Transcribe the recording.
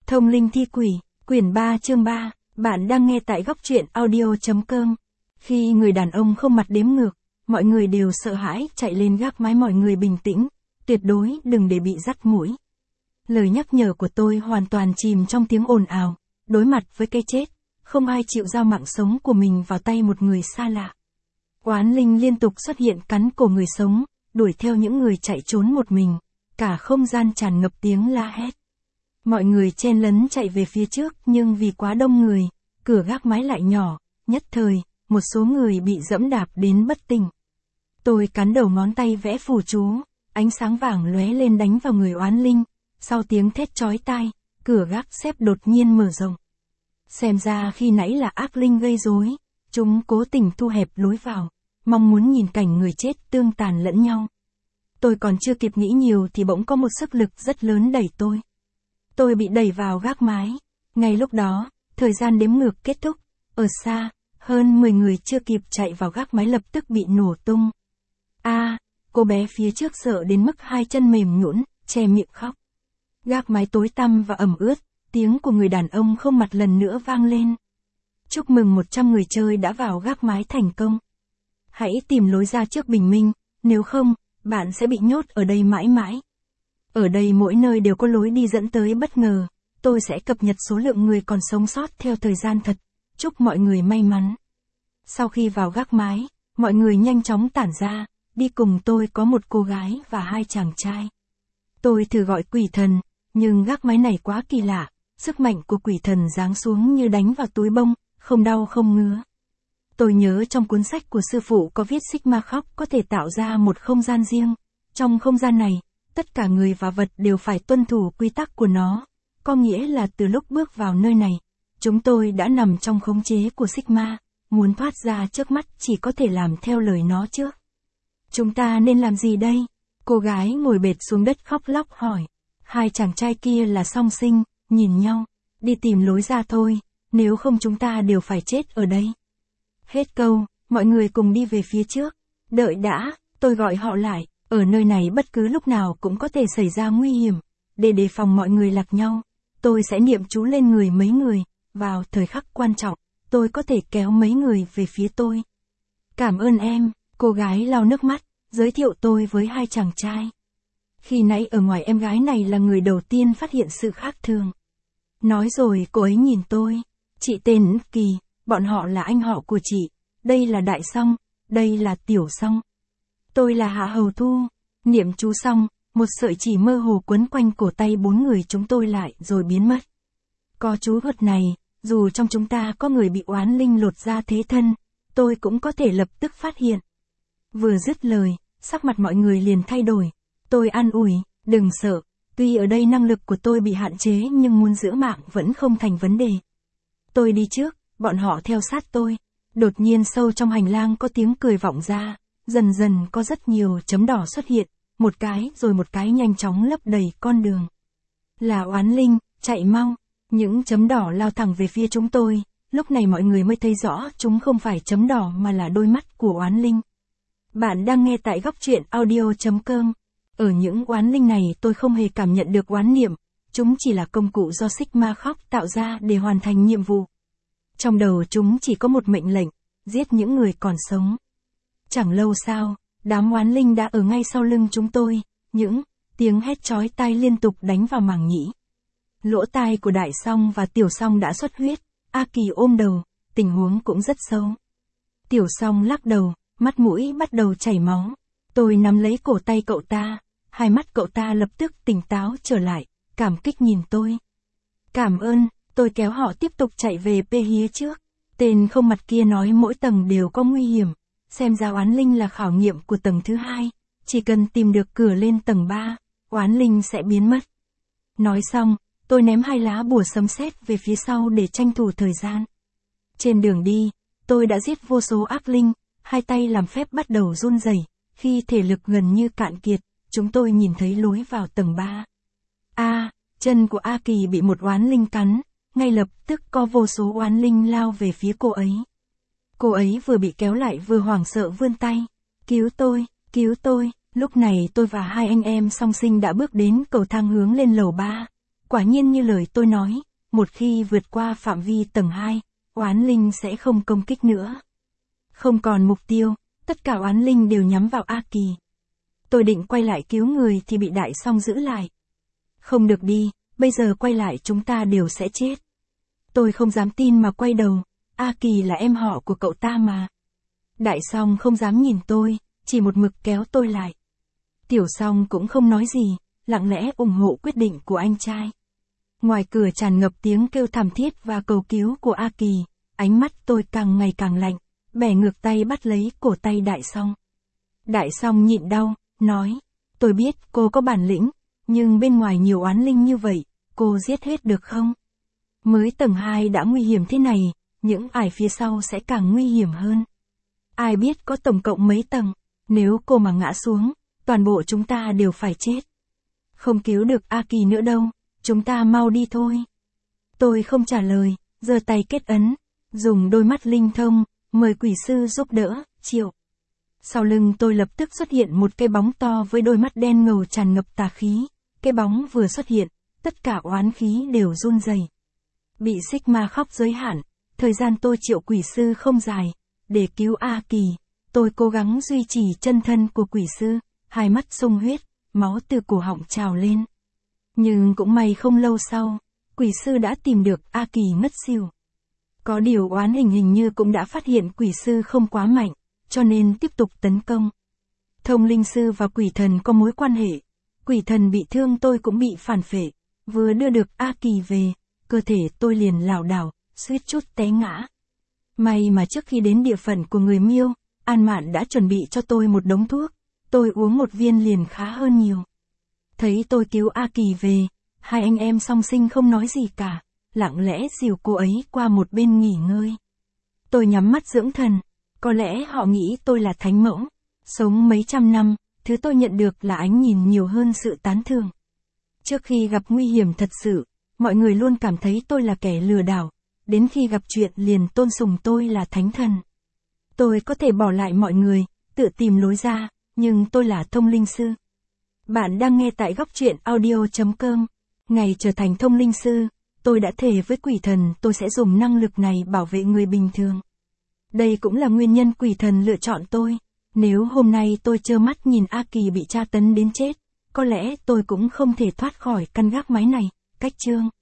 Thông linh thi quỷ, quyển 3 chương 3, bạn đang nghe tại góc truyện audio.com. Khi người đàn ông không mặt đếm ngược, mọi người đều sợ hãi chạy lên gác mái, mọi người bình tĩnh, tuyệt đối đừng để bị dắt mũi. Lời nhắc nhở của tôi hoàn toàn chìm trong tiếng ồn ào, đối mặt với cái chết, không ai chịu giao mạng sống của mình vào tay một người xa lạ. Oán linh liên tục xuất hiện cắn cổ người sống, đuổi theo những người chạy trốn một mình, cả không gian tràn ngập tiếng la hét. Mọi người chen lấn chạy về phía trước nhưng vì quá đông người, cửa gác mái lại nhỏ, nhất thời, một số người bị dẫm đạp đến bất tỉnh. Tôi cắn đầu ngón tay vẽ phù chú, ánh sáng vàng lóe lên đánh vào người oán linh, sau tiếng thét chói tai, cửa gác xếp đột nhiên mở rộng. Xem ra khi nãy là ác linh gây rối, chúng cố tình thu hẹp lối vào, mong muốn nhìn cảnh người chết tương tàn lẫn nhau. Tôi còn chưa kịp nghĩ nhiều thì bỗng có một sức lực rất lớn đẩy tôi. Tôi bị đẩy vào gác mái. Ngay lúc đó, thời gian đếm ngược kết thúc. Ở xa, hơn 10 người chưa kịp chạy vào gác mái lập tức bị nổ tung. Cô bé phía trước sợ đến mức hai chân mềm nhũn, che miệng khóc. Gác mái tối tăm và ẩm ướt, tiếng của người đàn ông không mặt lần nữa vang lên. Chúc mừng 100 người chơi đã vào gác mái thành công. Hãy tìm lối ra trước bình minh, nếu không, bạn sẽ bị nhốt ở đây mãi mãi. Ở đây mỗi nơi đều có lối đi dẫn tới bất ngờ, tôi sẽ cập nhật số lượng người còn sống sót theo thời gian thật. Chúc mọi người may mắn. Sau khi vào gác mái, mọi người nhanh chóng tản ra, đi cùng tôi có một cô gái và hai chàng trai. Tôi thử gọi quỷ thần, nhưng gác mái này quá kỳ lạ, sức mạnh của quỷ thần giáng xuống như đánh vào túi bông, không đau không ngứa. Tôi nhớ trong cuốn sách của sư phụ có viết Sigma khóc có thể tạo ra một không gian riêng. Trong không gian này, tất cả người và vật đều phải tuân thủ quy tắc của nó. Có nghĩa là từ lúc bước vào nơi này, chúng tôi đã nằm trong khống chế của Sigma, muốn thoát ra trước mắt chỉ có thể làm theo lời nó trước. Chúng ta nên làm gì đây? Cô gái ngồi bệt xuống đất khóc lóc hỏi. Hai chàng trai kia là song sinh, nhìn nhau, đi tìm lối ra thôi, nếu không chúng ta đều phải chết ở đây. Hết câu, mọi người cùng đi về phía trước. Đợi đã, tôi gọi họ lại, ở nơi này bất cứ lúc nào cũng có thể xảy ra nguy hiểm. Để đề phòng mọi người lạc nhau, tôi sẽ niệm chú lên người mấy người, vào thời khắc quan trọng, tôi có thể kéo mấy người về phía tôi. Cảm ơn em, cô gái lau nước mắt, giới thiệu tôi với hai chàng trai. Khi nãy ở ngoài em gái này là người đầu tiên phát hiện sự khác thường. Nói rồi cô ấy nhìn tôi, chị tên Kỳ, bọn họ là anh họ của chị, đây là Đại Song, đây là Tiểu Song. Tôi là Hạ Hầu Thu, niệm chú xong, một sợi chỉ mơ hồ quấn quanh cổ tay bốn người chúng tôi lại rồi biến mất. Có chú thuật này, dù trong chúng ta có người bị oán linh lột ra thế thân, tôi cũng có thể lập tức phát hiện. Vừa dứt lời, sắc mặt mọi người liền thay đổi. Tôi an ủi, đừng sợ, tuy ở đây năng lực của tôi bị hạn chế nhưng muốn giữ mạng vẫn không thành vấn đề. Tôi đi trước, bọn họ theo sát tôi. Đột nhiên sâu trong hành lang có tiếng cười vọng ra, dần dần có rất nhiều chấm đỏ xuất hiện, một cái rồi một cái nhanh chóng lấp đầy con đường. Là oán linh, chạy mau, những chấm đỏ lao thẳng về phía chúng tôi, lúc này mọi người mới thấy rõ chúng không phải chấm đỏ mà là đôi mắt của oán linh. Bạn đang nghe tại góc truyện audio.com. Ở những oán linh này tôi không hề cảm nhận được oán niệm, chúng chỉ là công cụ do Sigma khóc tạo ra để hoàn thành nhiệm vụ. Trong đầu chúng chỉ có một mệnh lệnh, giết những người còn sống. Chẳng lâu sau, đám oán linh đã ở ngay sau lưng chúng tôi, những tiếng hét chói tai liên tục đánh vào màng nhĩ. Lỗ tai của Đại Song và Tiểu Song đã xuất huyết, A Kỳ ôm đầu, tình huống cũng rất xấu. Tiểu Song lắc đầu, mắt mũi bắt đầu chảy máu. Tôi nắm lấy cổ tay cậu ta, hai mắt cậu ta lập tức tỉnh táo trở lại, cảm kích nhìn tôi. Cảm ơn, tôi kéo họ tiếp tục chạy về phía trước. Tên không mặt kia nói mỗi tầng đều có nguy hiểm, xem ra oán linh là khảo nghiệm của tầng thứ 2, chỉ cần tìm được cửa lên tầng 3, oán linh sẽ biến mất. Nói xong, tôi ném hai lá bùa sấm sét về phía sau để tranh thủ thời gian. Trên đường đi, tôi đã giết vô số ác linh, hai tay làm phép bắt đầu run rẩy. Khi thể lực gần như cạn kiệt, chúng tôi nhìn thấy lối vào tầng 3. Chân của A Kỳ bị một oán linh cắn, ngay lập tức có vô số oán linh lao về phía cô ấy. Cô ấy vừa bị kéo lại vừa hoảng sợ vươn tay. Cứu tôi, lúc này tôi và hai anh em song sinh đã bước đến cầu thang hướng lên lầu 3. Quả nhiên như lời tôi nói, một khi vượt qua phạm vi tầng 2, oán linh sẽ không công kích nữa. Không còn mục tiêu, tất cả oán linh đều nhắm vào A Kỳ. Tôi định quay lại cứu người thì bị Đại Song giữ lại. Không được đi, bây giờ quay lại chúng ta đều sẽ chết. Tôi không dám tin mà quay đầu, A Kỳ là em họ của cậu ta mà. Đại Song không dám nhìn tôi, chỉ một mực kéo tôi lại. Tiểu Song cũng không nói gì, lặng lẽ ủng hộ quyết định của anh trai. Ngoài cửa tràn ngập tiếng kêu thảm thiết và cầu cứu của A Kỳ, ánh mắt tôi càng ngày càng lạnh, bẻ ngược tay bắt lấy cổ tay Đại Song. Đại Song nhịn đau, nói, tôi biết cô có bản lĩnh, nhưng bên ngoài nhiều oán linh như vậy, cô giết hết được không? Mới tầng 2 đã nguy hiểm thế này, những ải phía sau sẽ càng nguy hiểm hơn. Ai biết có tổng cộng mấy tầng, nếu cô mà ngã xuống, toàn bộ chúng ta đều phải chết. Không cứu được A Kỳ nữa đâu, chúng ta mau đi thôi. Tôi không trả lời, giơ tay kết ấn, dùng đôi mắt linh thông, mời quỷ sư giúp đỡ, Triệu. Sau lưng tôi lập tức xuất hiện một cái bóng to với đôi mắt đen ngầu tràn ngập tà khí. Cái bóng vừa xuất hiện, tất cả oán khí đều run rẩy. Bị Sigma khóc giới hạn, thời gian tôi triệu quỷ sư không dài. Để cứu A Kỳ, tôi cố gắng duy trì chân thân của quỷ sư, hai mắt sung huyết, máu từ cổ họng trào lên. Nhưng cũng may không lâu sau, quỷ sư đã tìm được A Kỳ ngất xỉu. Có điều oán hình như cũng đã phát hiện quỷ sư không quá mạnh, cho nên tiếp tục tấn công. Thông linh sư và quỷ thần có mối quan hệ. Quỷ thần bị thương tôi cũng bị phản phệ. Vừa đưa được A Kỳ về, cơ thể tôi liền lảo đảo, suýt chút té ngã. May mà trước khi đến địa phận của người Miêu, An Mạn đã chuẩn bị cho tôi một đống thuốc. Tôi uống một viên liền khá hơn nhiều. Thấy tôi cứu A Kỳ về, hai anh em song sinh không nói gì cả, lặng lẽ dìu cô ấy qua một bên nghỉ ngơi. Tôi nhắm mắt dưỡng thần, có lẽ họ nghĩ tôi là thánh mẫu. Sống mấy trăm năm, thứ tôi nhận được là ánh nhìn nhiều hơn sự tán thưởng. Trước khi gặp nguy hiểm thật sự, mọi người luôn cảm thấy tôi là kẻ lừa đảo, đến khi gặp chuyện liền tôn sùng tôi là thánh thần. Tôi có thể bỏ lại mọi người, tự tìm lối ra, nhưng tôi là thông linh sư. Bạn đang nghe tại góc truyện audio.com. Ngày trở thành thông linh sư, tôi đã thề với quỷ thần tôi sẽ dùng năng lực này bảo vệ người bình thường. Đây cũng là nguyên nhân quỷ thần lựa chọn tôi. Nếu hôm nay tôi trơ mắt nhìn A Kỳ bị tra tấn đến chết, có lẽ tôi cũng không thể thoát khỏi căn gác mái này. Cách chương